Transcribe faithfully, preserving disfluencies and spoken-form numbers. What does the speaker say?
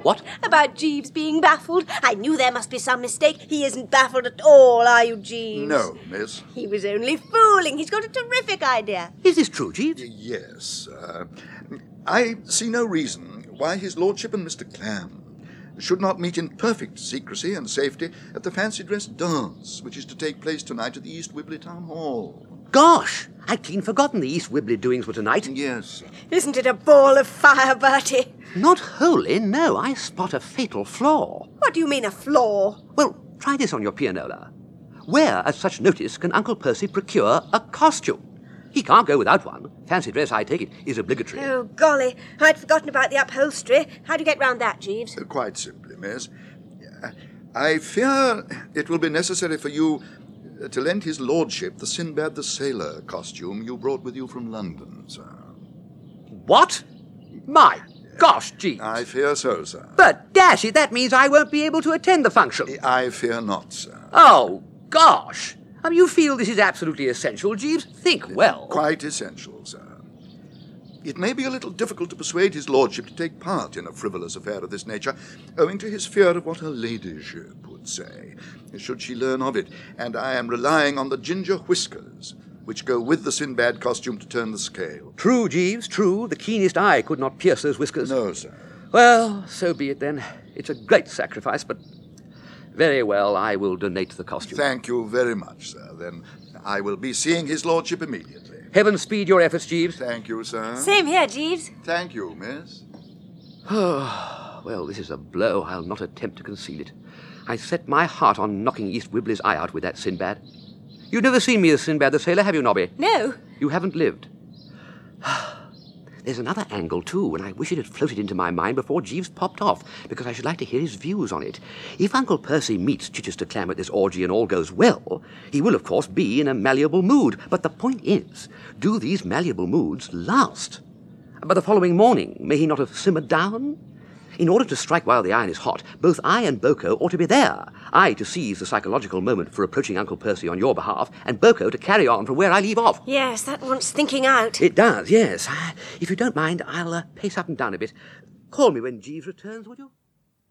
What? About Jeeves being baffled. I knew there must be some mistake. He isn't baffled at all, are you, Jeeves? No, miss. He was only fooling. He's got a terrific idea. Is this true, Jeeves? Yes. Uh, I see no reason why his lordship and Mister Clam should not meet in perfect secrecy and safety at the fancy dress dance, which is to take place tonight at the East Wibley Town Hall. Gosh, I'd clean forgotten the East Wibley doings were tonight. Yes. Isn't it a ball of fire, Bertie? Not wholly, no. I spot a fatal flaw. What do you mean, a flaw? Well, try this on your pianola. Where, at such notice, can Uncle Percy procure a costume? He can't go without one. Fancy dress, I take it, is obligatory. Oh, golly. I'd forgotten about the upholstery. How do you get round that, Jeeves? Uh, Quite simply, miss. I fear it will be necessary for you uh, to lend his lordship the Sinbad the Sailor costume you brought with you from London, sir. What? My gosh, Jeeves. I fear so, sir. But dash it, that means I won't be able to attend the function. I fear not, sir. Oh, gosh. I mean, you feel this is absolutely essential, Jeeves? Think well. Quite essential, sir. It may be a little difficult to persuade his lordship to take part in a frivolous affair of this nature, owing to his fear of what her ladyship would say, should she learn of it, and I am relying on the ginger whiskers, which go with the Sinbad costume to turn the scale. True, Jeeves, true. The keenest eye could not pierce those whiskers. No, sir. Well, so be it then. It's a great sacrifice, but very well, I will donate the costume. Thank you very much, sir. Then I will be seeing his lordship immediately. Heaven speed your efforts, Jeeves. Thank you, sir. Same here, Jeeves. Thank you, miss. Well, this is a blow. I'll not attempt to conceal it. I set my heart on knocking East Wibley's eye out with that Sinbad. You've never seen me as Sinbad the Sailor, have you, Nobby? No. You haven't lived. There's another angle, too, and I wish it had floated into my mind before Jeeves popped off, because I should like to hear his views on it. If Uncle Percy meets Chichester Clam at this orgy and all goes well, he will, of course, be in a malleable mood. But the point is, do these malleable moods last? By the following morning, may he not have simmered down? In order to strike while the iron is hot, both I and Boko ought to be there. I to seize the psychological moment for approaching Uncle Percy on your behalf, and Boko to carry on from where I leave off. Yes, that wants thinking out. It does, yes. If you don't mind, I'll uh, pace up and down a bit. Call me when Jeeves returns, would you?